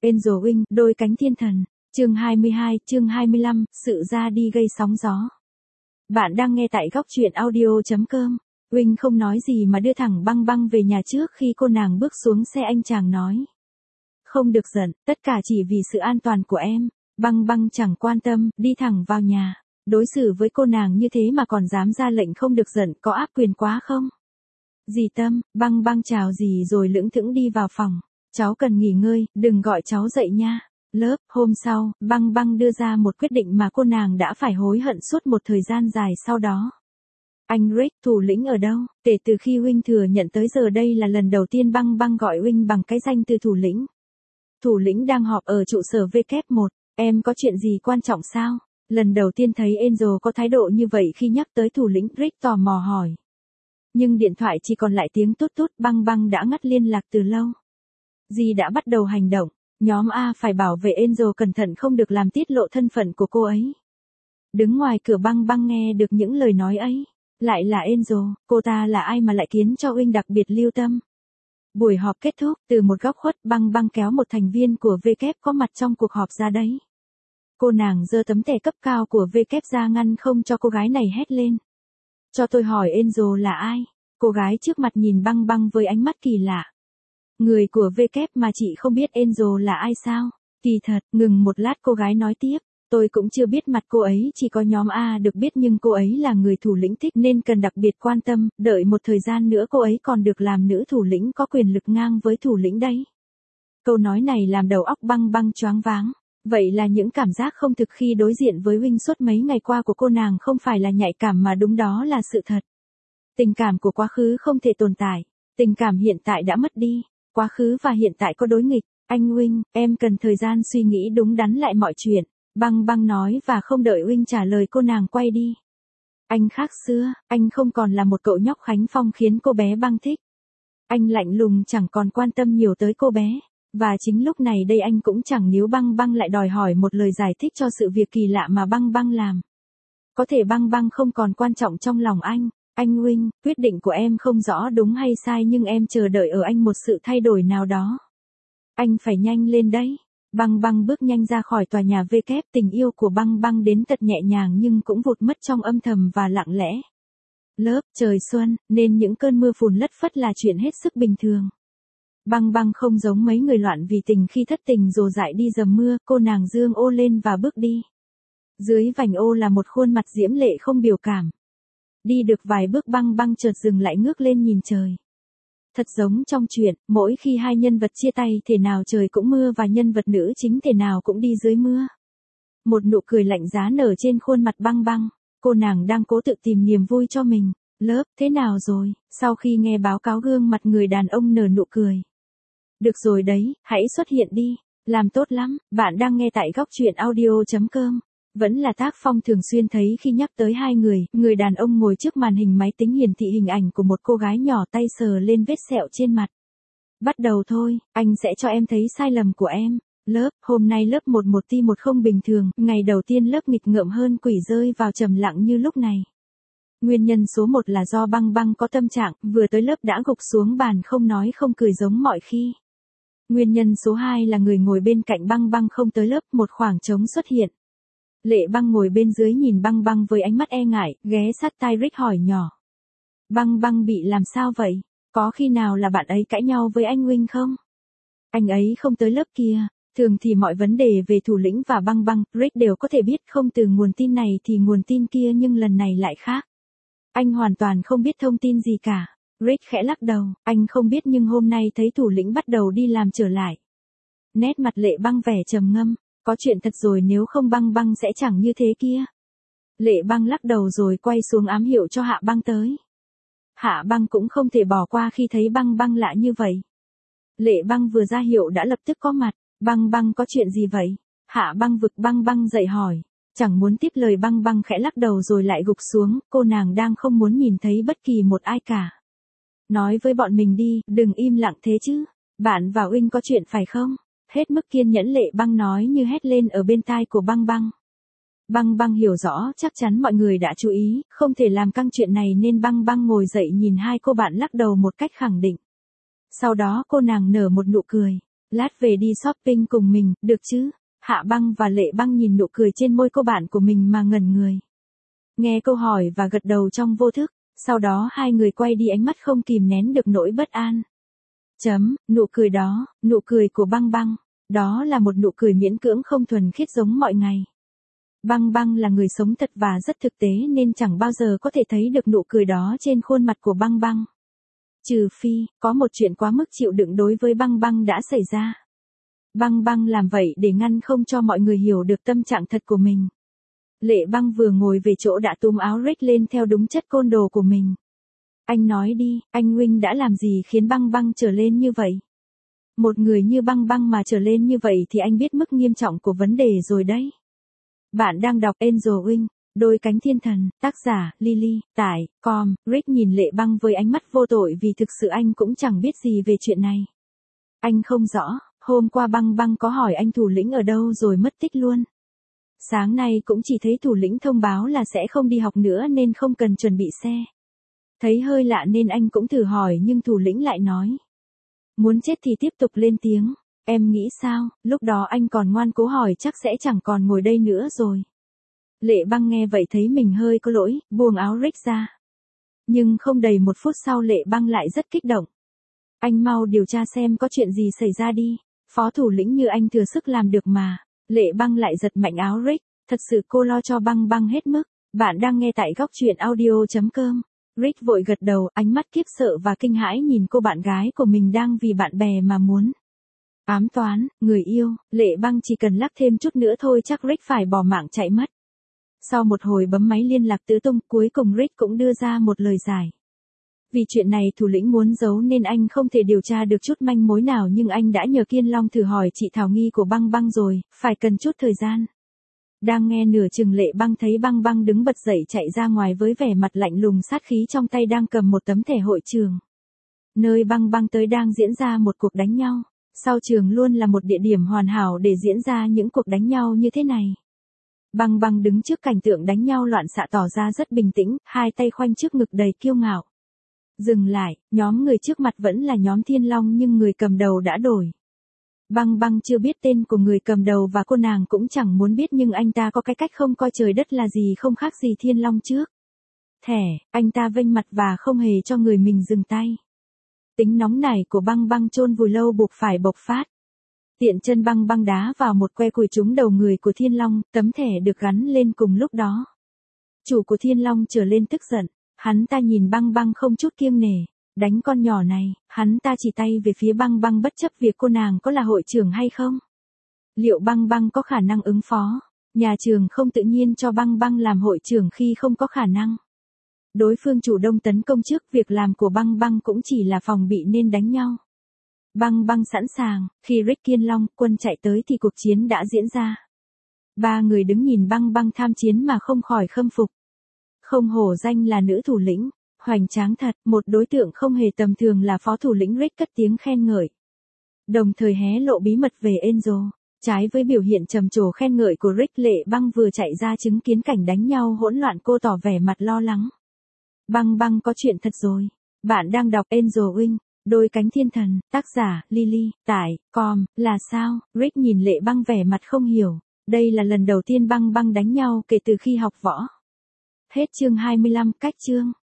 Angel Wing, đôi cánh thiên thần. Chương 22, chương 25, sự ra đi gây sóng gió. Bạn đang nghe tại góc truyện audio.com. Wing không nói gì mà đưa thẳng Băng Băng về nhà trước khi cô nàng bước xuống xe. Anh chàng nói. Không được giận, tất cả chỉ vì sự an toàn của em. Băng Băng chẳng quan tâm, đi thẳng vào nhà. Đối xử với cô nàng như thế mà còn dám ra lệnh không được giận, có áp quyền quá không? Dì Tâm, Băng Băng chào dì rồi lững thững đi vào phòng. Cháu cần nghỉ ngơi, đừng gọi cháu dậy nha. Lớp, hôm sau, Băng Băng đưa ra một quyết định mà cô nàng đã phải hối hận suốt một thời gian dài sau đó. Anh Rick, thủ lĩnh ở đâu? Kể từ khi Wing thừa nhận tới giờ đây là lần đầu tiên Băng Băng gọi Wing bằng cái danh từ thủ lĩnh. Thủ lĩnh đang họp ở trụ sở W1, em có chuyện gì quan trọng sao? Lần đầu tiên thấy Angel có thái độ như vậy khi nhắc tới thủ lĩnh, Rick tò mò hỏi. Nhưng điện thoại chỉ còn lại tiếng tút tút. Băng Băng đã ngắt liên lạc từ lâu. Dì đã bắt đầu hành động. Nhóm A phải bảo vệ Angel cẩn thận không được làm tiết lộ thân phận của cô ấy. Đứng ngoài cửa Băng Băng nghe được những lời nói ấy. Lại là Angel, cô ta là ai mà lại khiến cho Wing đặc biệt lưu tâm. Buổi họp kết thúc, từ một góc khuất Băng Băng kéo một thành viên của W có mặt trong cuộc họp ra đấy. Cô nàng giơ tấm thẻ cấp cao của W ra ngăn không cho cô gái này hét lên. Cho tôi hỏi Angel là ai? Cô gái trước mặt nhìn Băng Băng với ánh mắt kỳ lạ. Người của W mà chị không biết Angel là ai sao? Kỳ thật, ngừng một lát cô gái nói tiếp. Tôi cũng chưa biết mặt cô ấy, chỉ có nhóm A được biết, nhưng cô ấy là người thủ lĩnh thích nên cần đặc biệt quan tâm, đợi một thời gian nữa cô ấy còn được làm nữ thủ lĩnh có quyền lực ngang với thủ lĩnh đấy. Câu nói này làm đầu óc Băng Băng choáng váng. Vậy là những cảm giác không thực khi đối diện với Wing suốt mấy ngày qua của cô nàng không phải là nhạy cảm mà đúng đó là sự thật. Tình cảm của quá khứ không thể tồn tại, tình cảm hiện tại đã mất đi, quá khứ và hiện tại có đối nghịch. Anh Wing, em cần thời gian suy nghĩ đúng đắn lại mọi chuyện. Băng Băng nói và không đợi Wing trả lời cô nàng quay đi. Anh khác xưa, anh không còn là một cậu nhóc Khánh Phong khiến cô bé Băng thích. Anh lạnh lùng chẳng còn quan tâm nhiều tới cô bé. Và chính lúc này đây anh cũng chẳng níu Băng Băng lại đòi hỏi một lời giải thích cho sự việc kỳ lạ mà Băng Băng làm. Có thể Băng Băng không còn quan trọng trong lòng anh. Anh Wing, quyết định của em không rõ đúng hay sai nhưng em chờ đợi ở anh một sự thay đổi nào đó. Anh phải nhanh lên đấy. Băng Băng bước nhanh ra khỏi tòa nhà W, tình yêu của Băng Băng đến thật nhẹ nhàng nhưng cũng vụt mất trong âm thầm và lặng lẽ. Lớp, trời xuân, nên những cơn mưa phùn lất phất là chuyện hết sức bình thường. Băng Băng không giống mấy người loạn vì tình khi thất tình rồ dại đi dầm mưa, cô nàng dương ô lên và bước đi. Dưới vành ô là một khuôn mặt diễm lệ không biểu cảm. Đi được vài bước Băng Băng chợt dừng lại ngước lên nhìn trời. Thật giống trong truyện, mỗi khi hai nhân vật chia tay thể nào trời cũng mưa và nhân vật nữ chính thể nào cũng đi dưới mưa. Một nụ cười lạnh giá nở trên khuôn mặt Băng Băng, cô nàng đang cố tự tìm niềm vui cho mình. Lớp, thế nào rồi? Sau khi nghe báo cáo gương mặt người đàn ông nở nụ cười. Được rồi đấy, hãy xuất hiện đi. Làm tốt lắm, bạn đang nghe tại góc truyện audio.com. Vẫn là tác phong thường xuyên thấy khi nhắc tới hai người đàn ông ngồi trước màn hình máy tính hiển thị hình ảnh của một cô gái nhỏ tay sờ lên vết sẹo trên mặt. Bắt đầu thôi, anh sẽ cho em thấy sai lầm của em. Lớp, hôm nay lớp 11T1 không bình thường, ngày đầu tiên lớp nghịch ngợm hơn quỷ rơi vào trầm lặng như lúc này. Nguyên nhân số 1 là do Băng Băng có tâm trạng, vừa tới lớp đã gục xuống bàn không nói không cười giống mọi khi. Nguyên nhân số 2 là người ngồi bên cạnh Băng Băng không tới lớp, một khoảng trống xuất hiện. Lệ Băng ngồi bên dưới nhìn Băng Băng với ánh mắt e ngại, ghé sát tai Rick hỏi nhỏ. Băng Băng bị làm sao vậy? Có khi nào là bạn ấy cãi nhau với anh Wing không? Anh ấy không tới lớp kia. Thường thì mọi vấn đề về thủ lĩnh và Băng Băng, Rick đều có thể biết không từ nguồn tin này thì nguồn tin kia nhưng lần này lại khác. Anh hoàn toàn không biết thông tin gì cả. Rick khẽ lắc đầu, anh không biết nhưng hôm nay thấy thủ lĩnh bắt đầu đi làm trở lại. Nét mặt Lệ Băng vẻ trầm ngâm. Có chuyện thật rồi, nếu không Băng Băng sẽ chẳng như thế kia. Lệ Băng lắc đầu rồi quay xuống ám hiệu cho Hạ Băng tới. Hạ Băng cũng không thể bỏ qua khi thấy Băng Băng lạ như vậy. Lệ Băng vừa ra hiệu đã lập tức có mặt. Băng Băng có chuyện gì vậy? Hạ Băng vực Băng Băng dậy hỏi. Chẳng muốn tiếp lời Băng Băng khẽ lắc đầu rồi lại gục xuống, cô nàng đang không muốn nhìn thấy bất kỳ một ai cả. Nói với bọn mình đi, đừng im lặng thế chứ. Bạn và Wing có chuyện phải không? Hết mức kiên nhẫn Lệ Băng nói như hét lên ở bên tai của Băng Băng. Băng Băng hiểu rõ chắc chắn mọi người đã chú ý, không thể làm căng chuyện này nên Băng Băng ngồi dậy nhìn hai cô bạn lắc đầu một cách khẳng định. Sau đó cô nàng nở một nụ cười. Lát về đi shopping cùng mình, được chứ? Hạ Băng và Lệ Băng nhìn nụ cười trên môi cô bạn của mình mà ngẩn người. Nghe câu hỏi và gật đầu trong vô thức, sau đó hai người quay đi ánh mắt không kìm nén được nỗi bất an. Nụ cười đó, nụ cười của Băng Băng, đó là một nụ cười miễn cưỡng không thuần khiết giống mọi ngày. Băng Băng là người sống thật và rất thực tế nên chẳng bao giờ có thể thấy được nụ cười đó trên khuôn mặt của Băng Băng. Trừ phi, có một chuyện quá mức chịu đựng đối với Băng Băng đã xảy ra. Băng Băng làm vậy để ngăn không cho mọi người hiểu được tâm trạng thật của mình. Lệ Băng vừa ngồi về chỗ đã túm áo Rick lên theo đúng chất côn đồ của mình. Anh nói đi, anh huynh đã làm gì khiến Băng Băng trở lên như vậy? Một người như Băng Băng mà trở lên như vậy thì anh biết mức nghiêm trọng của vấn đề rồi đấy. Bạn đang đọc Angel Wing, Đôi cánh thiên thần, tác giả, Lily, tải, com. Rick nhìn Lệ Băng với ánh mắt vô tội vì thực sự anh cũng chẳng biết gì về chuyện này. Anh không rõ, hôm qua Băng Băng có hỏi anh thủ lĩnh ở đâu rồi mất tích luôn. Sáng nay cũng chỉ thấy thủ lĩnh thông báo là sẽ không đi học nữa nên không cần chuẩn bị xe. Thấy hơi lạ nên anh cũng thử hỏi nhưng thủ lĩnh lại nói. Muốn chết thì tiếp tục lên tiếng, em nghĩ sao, lúc đó anh còn ngoan cố hỏi chắc sẽ chẳng còn ngồi đây nữa rồi. Lệ Băng nghe vậy thấy mình hơi có lỗi, buông áo Rick ra. Nhưng không đầy một phút sau Lệ Băng lại rất kích động. Anh mau điều tra xem có chuyện gì xảy ra đi, phó thủ lĩnh như anh thừa sức làm được mà. Lệ Băng lại giật mạnh áo Rick, thật sự cô lo cho Băng Băng hết mức. Bạn đang nghe tại góc truyện audio.com. Rick vội gật đầu, ánh mắt khiếp sợ và kinh hãi nhìn cô bạn gái của mình đang vì bạn bè mà muốn ám toán, người yêu. Lệ Băng chỉ cần lắc thêm chút nữa thôi chắc Rick phải bỏ mạng chạy mất. Sau một hồi bấm máy liên lạc tứ tung, cuối cùng Rick cũng đưa ra một lời giải. Vì chuyện này thủ lĩnh muốn giấu nên anh không thể điều tra được chút manh mối nào nhưng anh đã nhờ Kiên Long thử hỏi chị Thảo Nghi của Băng Băng rồi, phải cần chút thời gian. Đang nghe nửa chừng Lệ Băng thấy Băng Băng đứng bật dậy chạy ra ngoài với vẻ mặt lạnh lùng sát khí trong tay đang cầm một tấm thẻ hội trường. Nơi Băng Băng tới đang diễn ra một cuộc đánh nhau, sau trường luôn là một địa điểm hoàn hảo để diễn ra những cuộc đánh nhau như thế này. Băng Băng đứng trước cảnh tượng đánh nhau loạn xạ tỏ ra rất bình tĩnh, hai tay khoanh trước ngực đầy kiêu ngạo. Dừng lại, nhóm người trước mặt vẫn là nhóm Thiên Long nhưng người cầm đầu đã đổi. Băng Băng chưa biết tên của người cầm đầu và cô nàng cũng chẳng muốn biết nhưng anh ta có cái cách không coi trời đất là gì không khác gì Thiên Long trước. Thẻ, anh ta vênh mặt và không hề cho người mình dừng tay. Tính nóng nảy của Băng Băng chôn vùi lâu buộc phải bộc phát. Tiện chân Băng Băng đá vào một que củi trúng đầu người của Thiên Long, tấm thẻ được gắn lên cùng lúc đó. Chủ của Thiên Long trở lên tức giận, hắn ta nhìn Băng Băng không chút kiêng nể. Đánh con nhỏ này, hắn ta chỉ tay về phía Băng Băng bất chấp việc cô nàng có là hội trưởng hay không. Liệu Băng Băng có khả năng ứng phó? Nhà trường không tự nhiên cho Băng Băng làm hội trưởng khi không có khả năng. Đối phương chủ động tấn công trước, việc làm của Băng Băng cũng chỉ là phòng bị nên đánh nhau. Băng Băng sẵn sàng, khi Rick Kiên Long quân chạy tới thì cuộc chiến đã diễn ra. Ba người đứng nhìn Băng Băng tham chiến mà không khỏi khâm phục. Không hổ danh là nữ thủ lĩnh, hoành tráng thật, một đối tượng không hề tầm thường là phó thủ lĩnh Rick cất tiếng khen ngợi. Đồng thời hé lộ bí mật về Angel, trái với biểu hiện trầm trồ khen ngợi của Rick, Lệ Băng vừa chạy ra chứng kiến cảnh đánh nhau hỗn loạn cô tỏ vẻ mặt lo lắng. Băng Băng có chuyện thật rồi. Bạn đang đọc Angel Wing, Đôi cánh thiên thần, tác giả, Lily, tải, com. Là sao? Rick nhìn Lệ Băng vẻ mặt không hiểu. Đây là lần đầu tiên Băng Băng đánh nhau kể từ khi học võ. Hết chương 25, cách chương.